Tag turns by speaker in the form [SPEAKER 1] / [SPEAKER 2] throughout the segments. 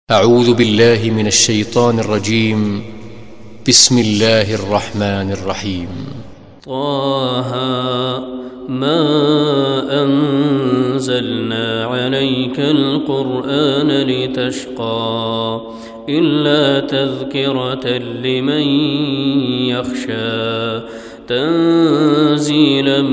[SPEAKER 1] أعوذ بالله من الشيطان الرجيم. بسم الله الرحمن الرحيم.
[SPEAKER 2] طه ما أنزلنا عليك القرآن لتشقى إلا تذكرة لمن يخشى تنزيلا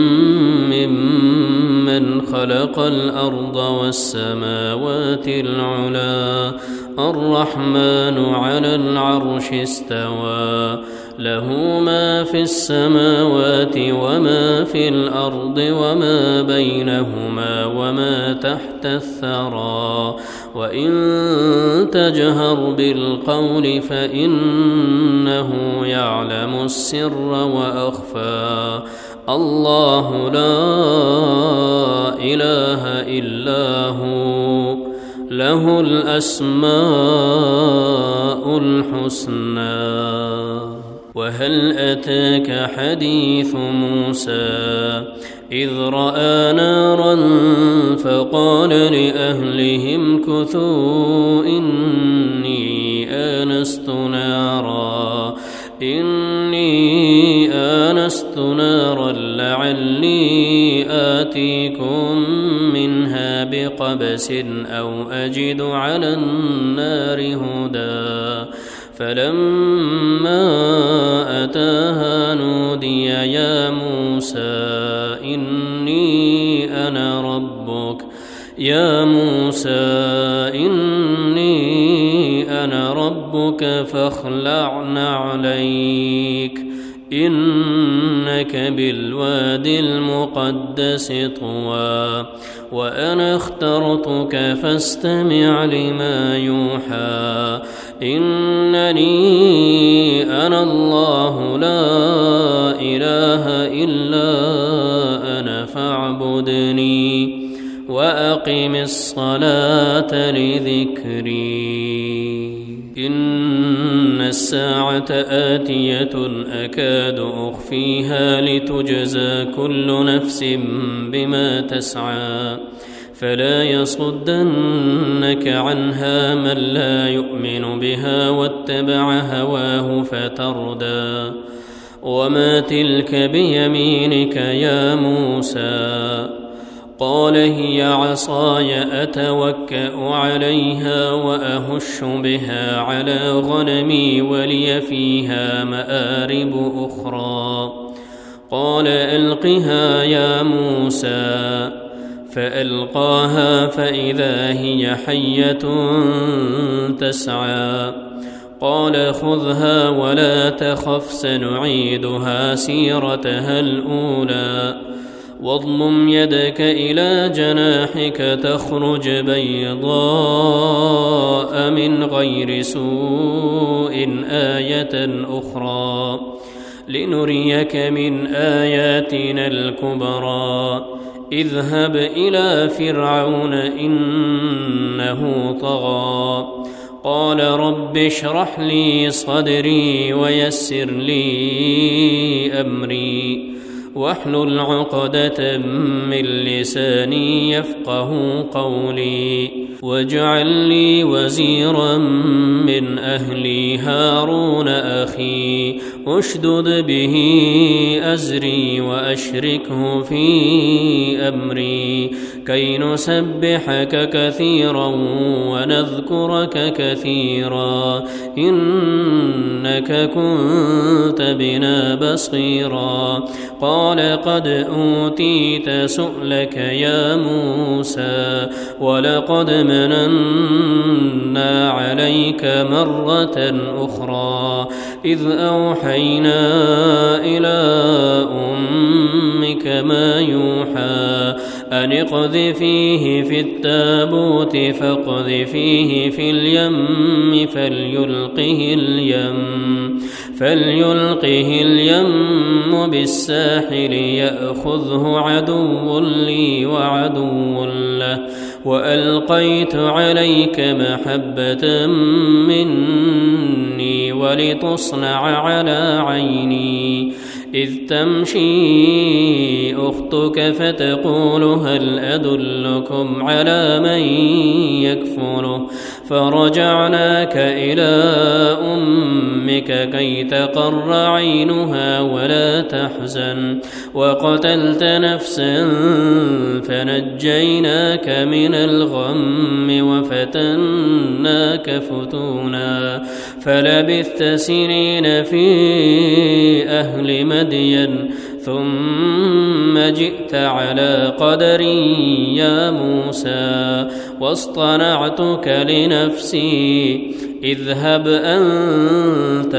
[SPEAKER 2] ممن خلق الأرض والسماوات العلى الرحمن على العرش استوى له ما في السماوات وما في الأرض وما بينهما وما تحت الثرى وإن تجهر بالقول فإنه يعلم السر وأخفى الله لا إله إلا هو له الأسماء الحسنى. وهل أتاك حديث موسى إذ رأى نارا فقال لأهلهم كثوا إني آنست نارا لعلي آتيكم منها بقبس أو أجد على النار هدى فلما أتاها نودي يا موسى إني أنا ربك فاخلع نعليك إنك بالوادي المقدس طوى وأنا اخترتك فاستمع لما يوحى إنني أنا الله لا إله إلا أنا فاعبدني وأقم الصلاة لذكري إن الساعة آتية أكاد أخفيها لتجزى كل نفس بما تسعى فلا يصدنك عنها من لا يؤمن بها واتبع هواه فتردى وما تلك بيمينك يا موسى قال هي عصاي أتوكأ عليها وأهش بها على غنمي ولي فيها مآرب أخرى قال ألقها يا موسى فألقاها فإذا هي حية تسعى قال خذها ولا تخف سنعيدها سيرتها الأولى واضمم يدك إلى جناحك تخرج بيضاء من غير سوء آية أخرى لنريك من آياتنا الكبرى اذهب إلى فرعون إنه طغى قال رب اشرح لي صدري ويسر لي أمري واحلل عقدة من لساني يفقه قولي واجعل لي وزيرا من أهلي هارون أخي أشدد به أزري وأشركه في أمري كي نسبحك كثيرا ونذكرك كثيرا إنك كنت بنا بصيرا قال قد أوتيت سؤلك يا موسى ولقد مننا عليك مرة أخرى إذ أوحينا إلى أمك ما يوحى أن اقذفيه في التابوت فاقذفيه في اليم فليلقه اليم بالساحل يأخذه عدو لي وعدو له وألقيت عليك محبة مني ولتصنع على عيني إذ تمشي أختك فتقول هل أدلكم على من يكفله فرجعناك إلى أمك كي تقر عينها ولا تحزن وقتلت نفسا فنجيناك من الغم وفتناك فتونا فلبثت سنين في أهل مدين ثم جئت على قدري يا موسى واصطنعتك لنفسي اذهب أنت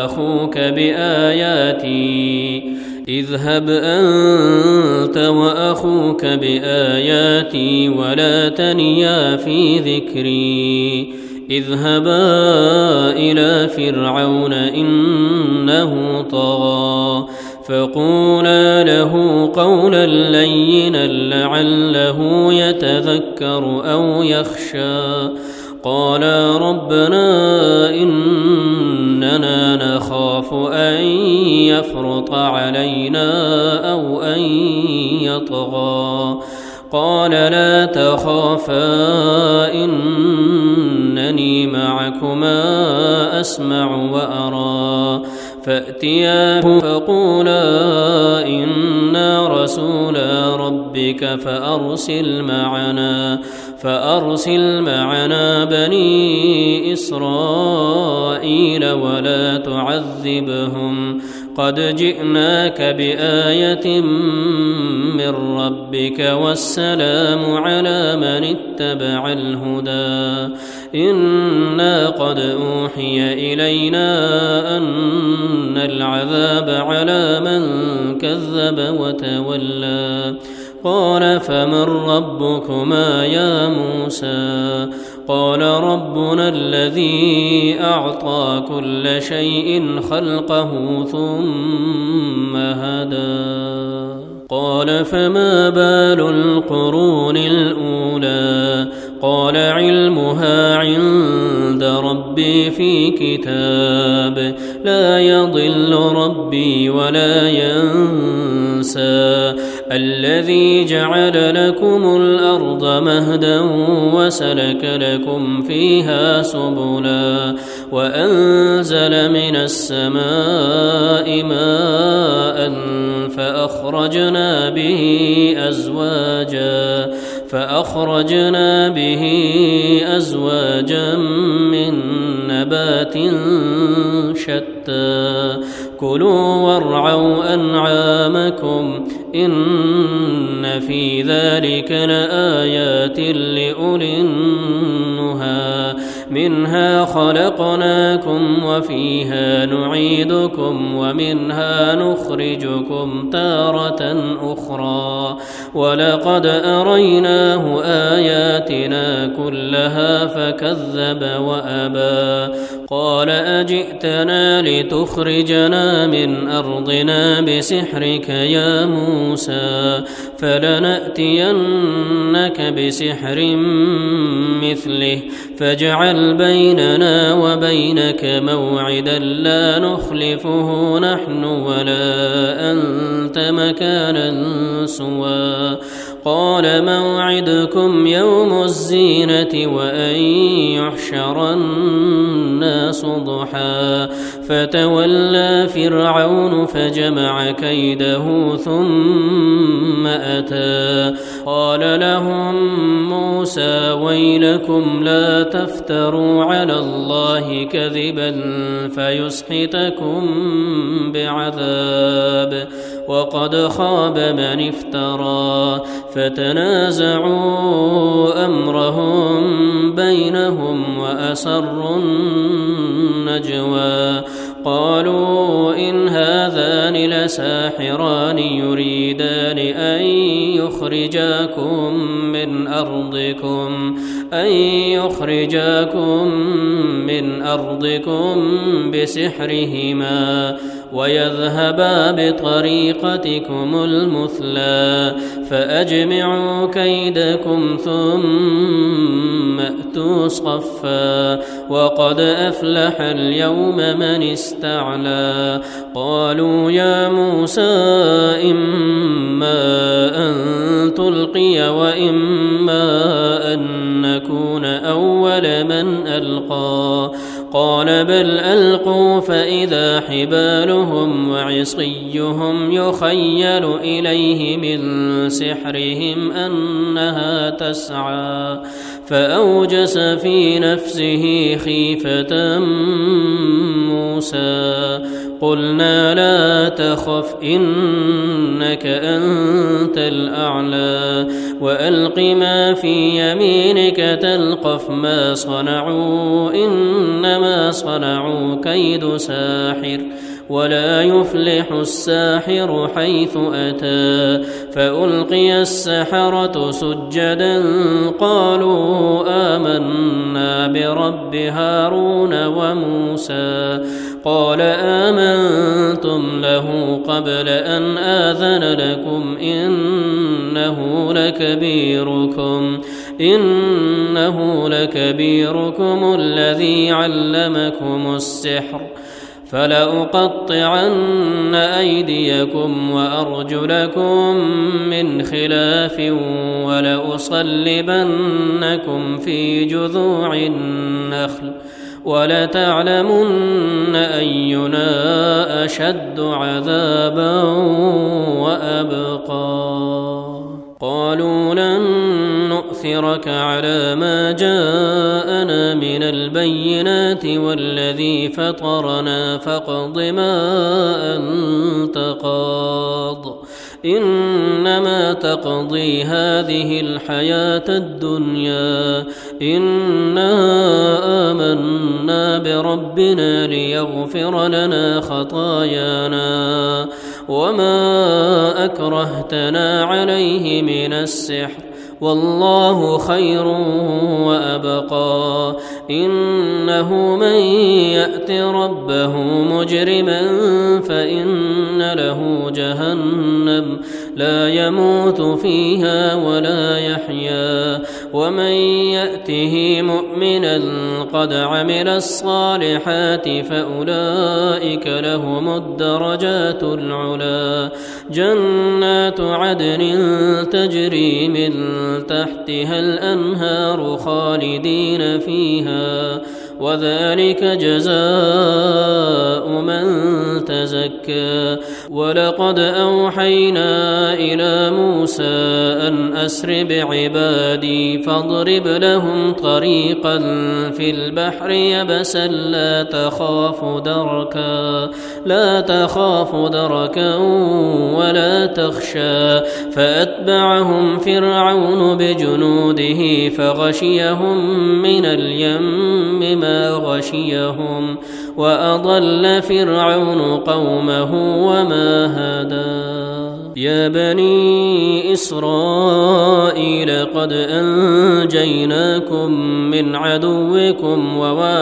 [SPEAKER 2] وأخوك بآياتي ولا تنيا في ذكري اذهبا إلى فرعون إنه طغى فقولا له قولا لينا لعله يتذكر أو يخشى قالا ربنا إننا نخاف أن يفرط علينا أو أن يطغى قال لا تخافا إنني معكما أسمع وأرى فأتياه فقولا إنا رسولا ربك فأرسل معنا بني إسرائيل ولا تعذبهم قد جئناك بآية من ربك والسلام على من اتبع الهدى إنا قد أوحي إلينا أن العذاب على من كذب وتولى قال فمن ربكما يا موسى قال ربنا الذي أعطى كل شيء خلقه ثم هدى قال فما بال القرون الأولى قال علمها عند ربي في كتاب لا يضل ربي ولا ينسى الذي جعل لكم الأرض مهدا وسلك لكم فيها سبلا وأنزل من السماء ماء فأخرجنا به أزواجا من نبات شتى كلوا وارعوا أنعامكم إن في ذلك لآيات لأولي النهى منها خلقناكم وفيها نعيدكم ومنها نخرجكم تارة أخرى ولقد أريناه آياتنا كلها فكذب وأبى قال أجئتنا لتخرجنا من أرضنا بسحرك يا موسى فلنأتينك بسحر مثله فاجعل بيننا وبينك موعدا لا نخلفه نحن ولا أنت مكانا سوى قال موعدكم يوم الزينة وأن يحشر الناس ضحى فتولى فرعون فجمع كيده ثم أتى قال لهم موسى ويلكم لا تفتروا على الله كذبا فيسحتكم بعذاب وقد خاب من افترى فتنازعوا أمرهم بينهم وأسروا النجوى قالوا إن هذان لساحران يريدان أن يخرجاكم من أرضكم بسحرهما ويذهبا بطريقتكم المثلى فأجمعوا كيدكم ثم أتوا صفا وقد أفلح اليوم من استعلى قالوا يا موسى إما أن تلقي وإما أن نكون أول من ألقى قال بل ألقوا فإذا حبالهم وعصيهم يخيل إليه من سحرهم أنها تسعى فأوجس في نفسه خيفة موسى قلنا لا تخف إنك أنت الأعلى وألق ما في يمينك تلقف ما صنعوا إنما صنعوا كيد ساحر ولا يفلح الساحر حيث أتى فألقي السحرة سجدا قالوا آمنا برب هارون وموسى قال آمنتم له قبل أن آذن لكم إنه لكبيركم الذي علمكم السحر فلأقطعن أيديكم وأرجلكم من خلاف ولأصلبنكم في جذوع النخل ولتعلمن أينا أشد عذابا وأبقى قالوا لن نؤثرك على ما جاءنا من البينات والذي فطرنا فاقض ما أنت قاض إنما تقضي هذه الحياة الدنيا إنا آمنا بربنا ليغفر لنا خطايانا وما أكرهتنا عليه من السحر والله خير وأبقى إنه من يأت ربه مجرما فإن له جهنم لا يموت فيها ولا يحيا ومن يأته مؤمنا قد عمل الصالحات فأولئك لهم الدرجات العلا جنات عدن تجري من تحتها الأنهار خالدين فيها وذلك جزاء من تزكى ولقد أوحينا إلى موسى أن أسر بعبادي فاضرب لهم طريقا في البحر يبسا لا تخاف دركا ولا تخشى فأتبعهم فرعون بجنوده فغشيهم من اليم ما غشيهم وأضل فرعون قومه وما هدى يا بني إسرائيل قد أنجيناكم من عدوكم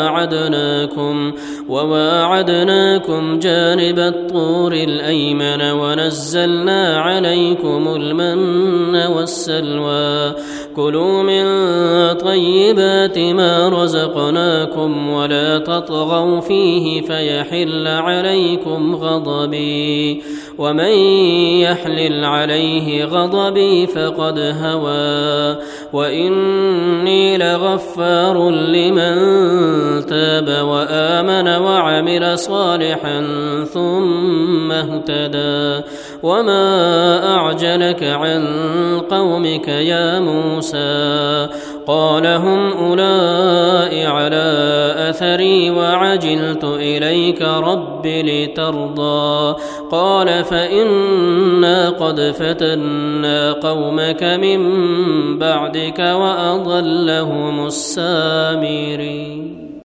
[SPEAKER 2] وواعدناكم جانب الطور الأيمن ونزلنا عليكم المن والسلوى كلوا من طيبات ما رزقناكم ولا تطغوا فيه فيحل عليكم غضبي ومن يحلل عليه غضبي فقد هوى وإني لغفار لمن تاب وآمن وعمل صالحا ثم اهتدى وما أعجلك عن قومك يا موسى قال هم أولئك على أثري وعجلت إليك رب لترضى قال فإنا قد فتنا قومك من بعدك وأضلهم السامري